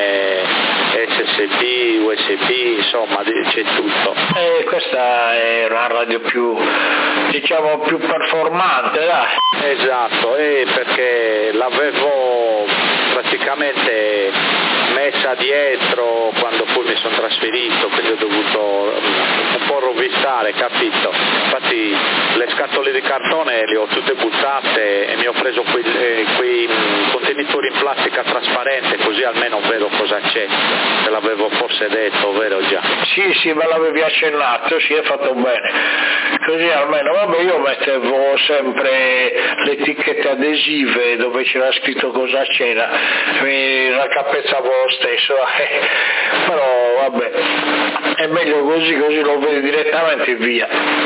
SSB, USB, insomma c'è tutto. Questa è una radio più performante, dai. Esatto, perché l'avevo praticamente messa dietro quando poi mi sono trasferito, quindi ho dovuto un po' rovistare, capito? Infatti le scatole di cartone le ho tutte buttate e mi ho preso quei contenitori in plastica trasparente, così almeno vedo cosa c'è. Te l'avevo forse detto, vero già? Sì, me l'avevi accennato, sì, hai fatto bene. Così almeno, vabbè, io mettevo sempre le etichette adesive dove c'era scritto cosa c'era, mi raccapezzavo lo stesso, però vabbè, è meglio così lo vedi direttamente e via.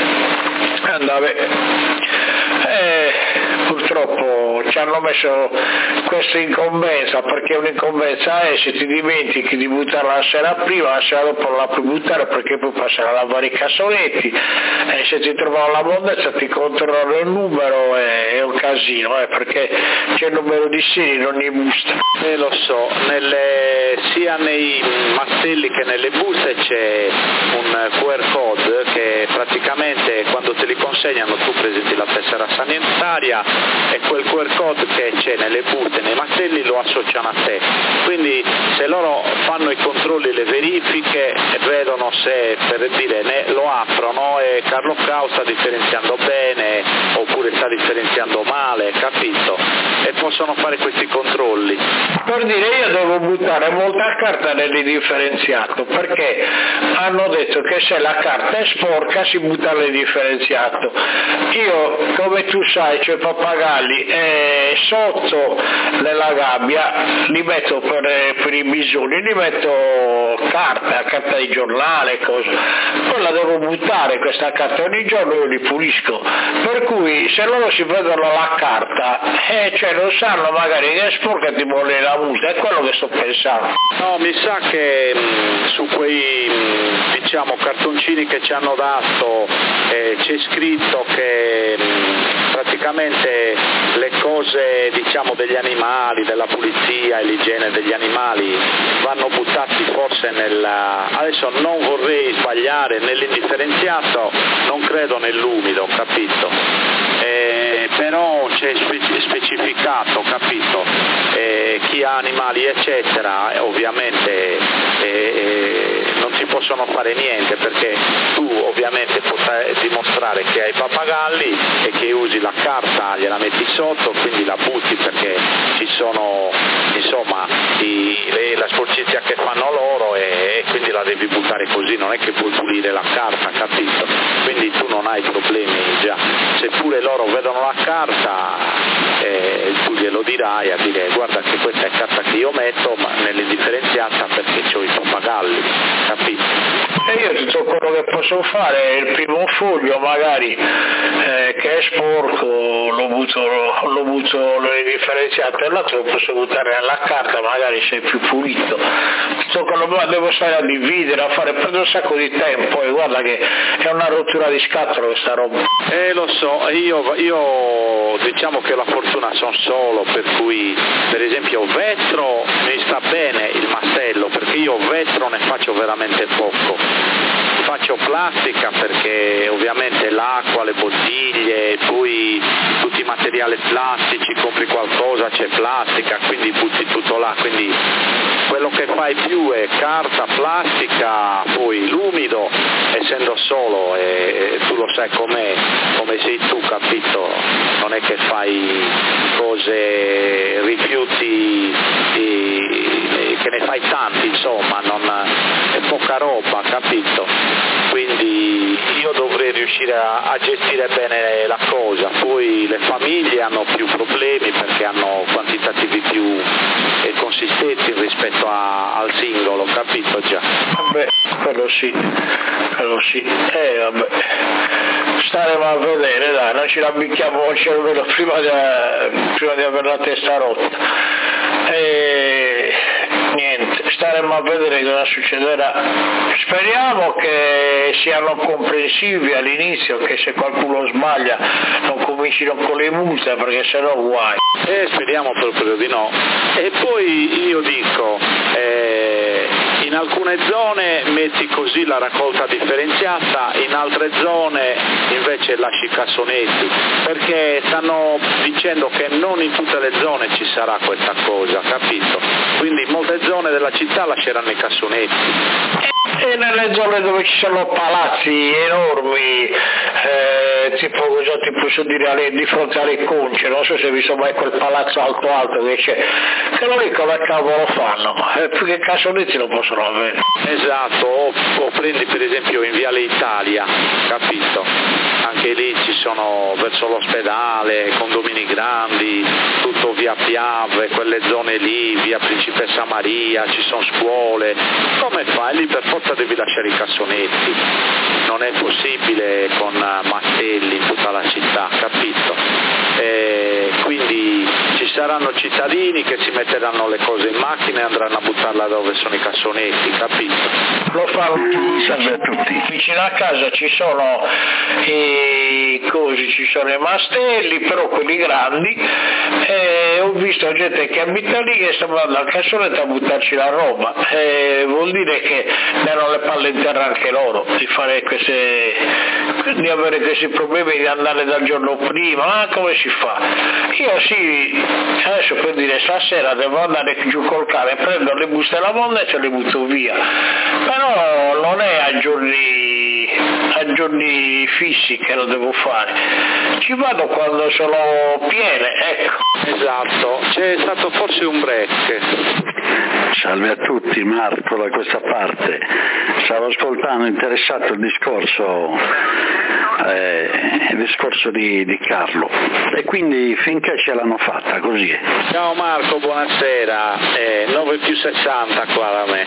Purtroppo ci hanno messo questa incombenza, perché un'incombenza è se ti dimentichi di buttarla la sera prima, la sera dopo non la puoi buttare perché poi passare a lavare i cassonetti, e se ti trovano la bondezza ti controllano il numero, è un casino, perché c'è il numero di serie in ogni busta. Lo so, sia nei mastelli che nelle buste c'è un QR code che praticamente quando te li consegnano tu presenti la tessera sanitaria e quel QR code che c'è nelle buste, nei mastelli lo associano a te, quindi se loro fanno i controlli, le verifiche e vedono se per dire lo aprono e Carlo Kraus sta differenziando bene oppure sta differenziando male, capito? E possono fare questi controlli. Per dire, io devo buttare molta carta nell'indifferenziato perché hanno detto che se la carta è sporca si butta nell'indifferenziato. Io, come tu sai, c'ho i pappagalli sotto nella gabbia, li metto per i bisogni, li metto carta di giornale, cosa. Poi la devo buttare questa carta ogni giorno, io li pulisco, per cui se loro si vedono la carta cioè non sanno magari che è sporca ti vuole la multa, è quello che sto pensando. No, mi sa che su quei cartoncini che ci hanno dato c'è scritto che praticamente le cose degli animali, della pulizia e l'igiene degli animali vanno buttati forse adesso non vorrei sbagliare, nell'indifferenziato, non credo nell'umido, capito? Però c'è specificato, capito? Chi ha animali eccetera ovviamente non ti possono fare niente, perché tu ovviamente potrai dimostrare che hai pappagalli e che usi la carta, gliela metti sotto, quindi la butti perché ci sono insomma la sporcizia che fanno loro e quindi la devi buttare così, non è che puoi pulire la carta, capito? Quindi tu non hai problemi già, seppure loro vedono la carta tu glielo dirai a dire guarda che questa è carta che io metto ma nell'indifferenziata perché ho i pappagalli, capito? E io tutto quello che posso fare è il primo foglio magari che è sporco lo butto nell'indifferenziato e l'altro lo posso buttare nella carta, magari sei più pulito. Tutto quello che devo stare a dividere, a fare, prende un sacco di tempo e guarda che è una rottura di scatola questa roba. Lo so, io diciamo che la fortuna sono solo, per cui per esempio vetro mi sta bene il mastello perché io vetro ne faccio veramente poco, faccio plastica perché ovviamente l'acqua, le bottiglie, poi tutti i materiali plastici, compri qualcosa c'è plastica, quindi butti tutto là, quindi quello che fai più è carta, plastica, poi l'umido, essendo solo e tu lo sai come sei tu, capito? Non è che fai cose, rifiuti che ne fai tanti, insomma, è poca roba, capito? Quindi poi io dovrei riuscire a gestire bene la cosa, poi le famiglie hanno più problemi perché hanno quantitativi più consistenti rispetto al singolo, capito già? Vabbè, quello sì. Vabbè. Staremo a vedere, dai, non ci rabbicchiamo il cervello prima di avere la testa rotta. Niente, staremo a vedere cosa succederà. Speriamo che siano comprensivi all'inizio, che se qualcuno sbaglia non comincino con le multe, perché sennò guai. Speriamo proprio di no. E poi io dico, in alcune zone metti così la raccolta differenziata, in altre zone invece lasci i cassonetti, perché stanno dicendo che non in tutte le zone ci sarà questa cosa, capito? Quindi in molte zone della città lasceranno i cassonetti. E nelle zone dove ci sono palazzi enormi, tipo cosa ti posso dire, di fronte alle Conce, non so se vi visto mai quel palazzo alto che c'è, che non lì come cavolo fanno, più che cassonetti non possono avere. Esatto, o prendi per esempio in Viale Italia, capito? Anche lì ci sono verso l'ospedale, condomini grandi, tutto via Piave, quelle zone lì, via Principessa Maria, ci sono scuole. Come fai? Lì per forza devi lasciare i cassonetti, non è possibile con mattelli in tutta la città, capito? Quindi ci saranno cittadini che si metteranno le cose in macchina e andranno a buttarla dove sono i cassonetti, capito? Lo fanno tutti. Vicino a casa ci sono ci sono i mastelli, però quelli grandi, e ho visto gente che abita lì che sta andando al cassonetto a buttarci la roba, vuol dire che ne hanno le palle in terra anche loro di avere questi problemi, di andare dal giorno prima. Come si fa? Io sì, adesso per dire stasera devo andare giù col cane, prendo le buste della monda e ce le butto via, però non è a giorni fissi che lo devo fare, ci vado quando sono piene, ecco. Esatto, c'è stato forse un break. Salve a tutti, Marco da questa parte. Stavo ascoltando interessato il discorso di Carlo, e quindi finché ce l'hanno fatta così. Ciao Marco, buonasera, 9+60 qua da me.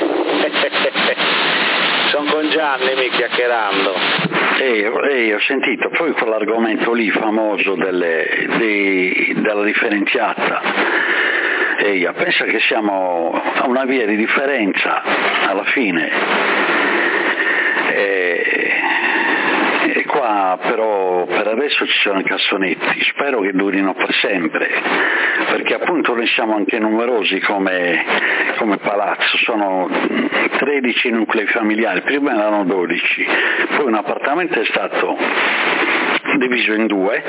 Sono con Gianni mi chiacchierando. Ho sentito poi quell'argomento lì famoso della differenziata. Pensa che siamo a una via di differenza alla fine. E qua però per adesso ci sono i cassonetti, spero che durino per sempre, perché appunto noi siamo anche numerosi come palazzo, sono 13 nuclei familiari, prima erano 12, poi un appartamento è stato diviso in due,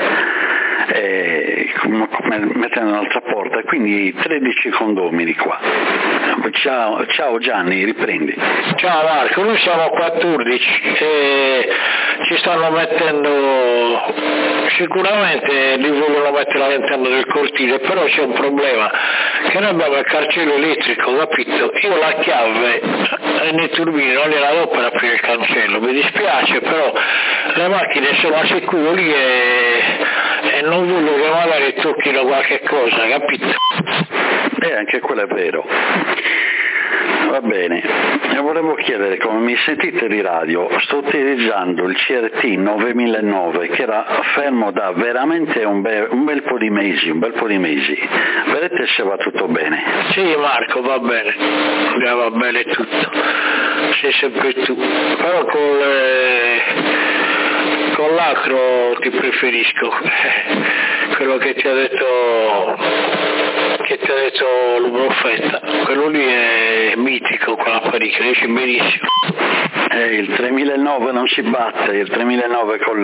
mettendo un'altra porta, quindi 13 condomini qua. Ciao Gianni, riprendi. Ciao Marco, noi siamo 14 e ci stanno mettendo, sicuramente li vogliono mettere all'interno del cortile, però c'è un problema, che noi abbiamo il cancello elettrico, capito? Io la chiave nei turbini non gliela do per aprire il cancello, mi dispiace, però le macchine sono al sicuro lì e non voglio che magari tocchino qualche cosa, capito? Anche quello è vero. Va bene, volevo chiedere, come mi sentite di radio, sto utilizzando il CRT 9009 che era fermo da veramente un bel po' di mesi, vedete se va tutto bene? Sì Marco, va bene tutto, sei sempre tu, però con l'altro ti preferisco, quello che ti ha detto il profeta, quello lì è mitico, quell'apparecchio, riesce benissimo. Il 3009 non si batte, il 3009 con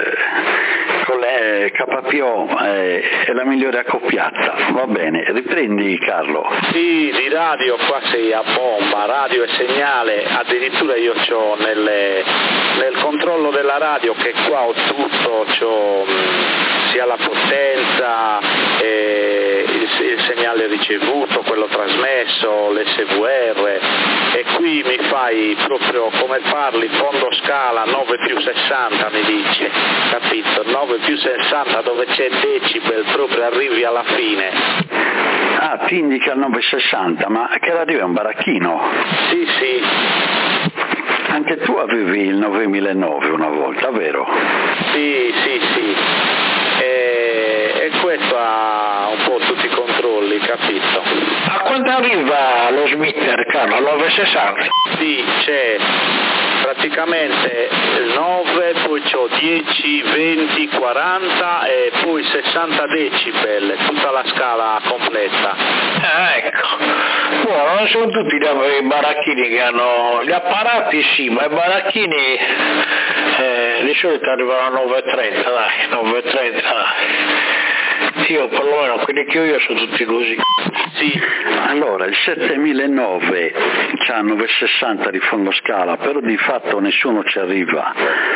le KPO è la migliore accoppiata. Va bene, riprendi Carlo. Sì, di radio qua sei a bomba, radio e segnale, addirittura io c'ho nel controllo della radio che qua ho tutto, c'ho sia la potenza, il segnale canale ricevuto, quello trasmesso, l'SVR, e qui mi fai proprio come parli, fondo scala 9+60 mi dice, capito? 9+60 dove c'è decibel, proprio arrivi alla fine. Ah, ti indica il 960, ma che radio è, un baracchino? Sì, sì. Anche tu avevi il 9009 una volta, vero? Sì, sì, sì. E questo ha un po' tutti i controlli, capito? A quanto arriva lo smitter, Carlo? 960? Sì, c'è praticamente 9, poi c'ho 10, 20, 40 e poi 60 decibel, tutta la scala completa. Ecco. Buono, non sono tutti i baracchini che hanno gli apparati, sì, ma i baracchini di solito arrivano a 930, dai, 930. Io perlomeno quelli che ho io sono tutti così. Sì. Allora il 7009 c'ha 960 di fondo scala, però di fatto nessuno ci arriva,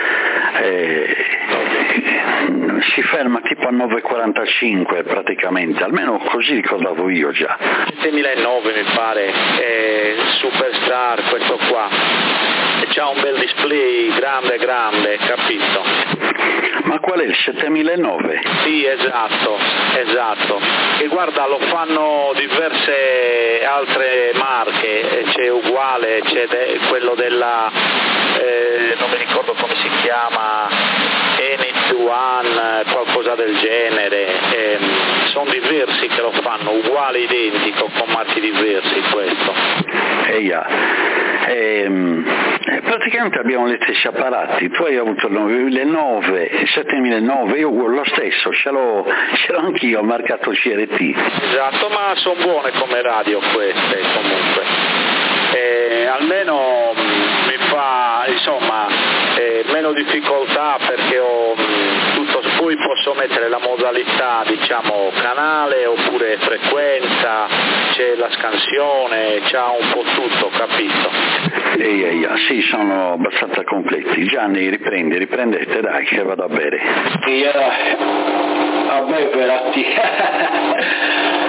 si ferma tipo a 945 praticamente, almeno così ricordavo io già. 7009 mi pare, Superstar questo qua, e c'ha un bel display grande, capito? Ma qual è il 7009? Sì, esatto, e guarda, lo fanno diverse altre marche, c'è uguale, c'è quello della, non mi ricordo come si chiama, Enit One, qualcosa del genere, sono diversi che lo fanno, uguale, identico, con marchi diversi questo. Praticamente abbiamo gli stessi apparati, tu hai avuto il 9009, il 7009, io lo stesso, ce l'ho anch'io, ho marcato CRT. Esatto, ma sono buone come radio queste comunque. Almeno mi fa, insomma, meno difficoltà perché ho tutto, poi posso mettere la modalità, diciamo, canale oppure frequenza, c'è la scansione, c'ha un po' tutto, capito? Sì, sono abbastanza completi. Gianni, riprendete, dai, che vado a bere. A me veramente.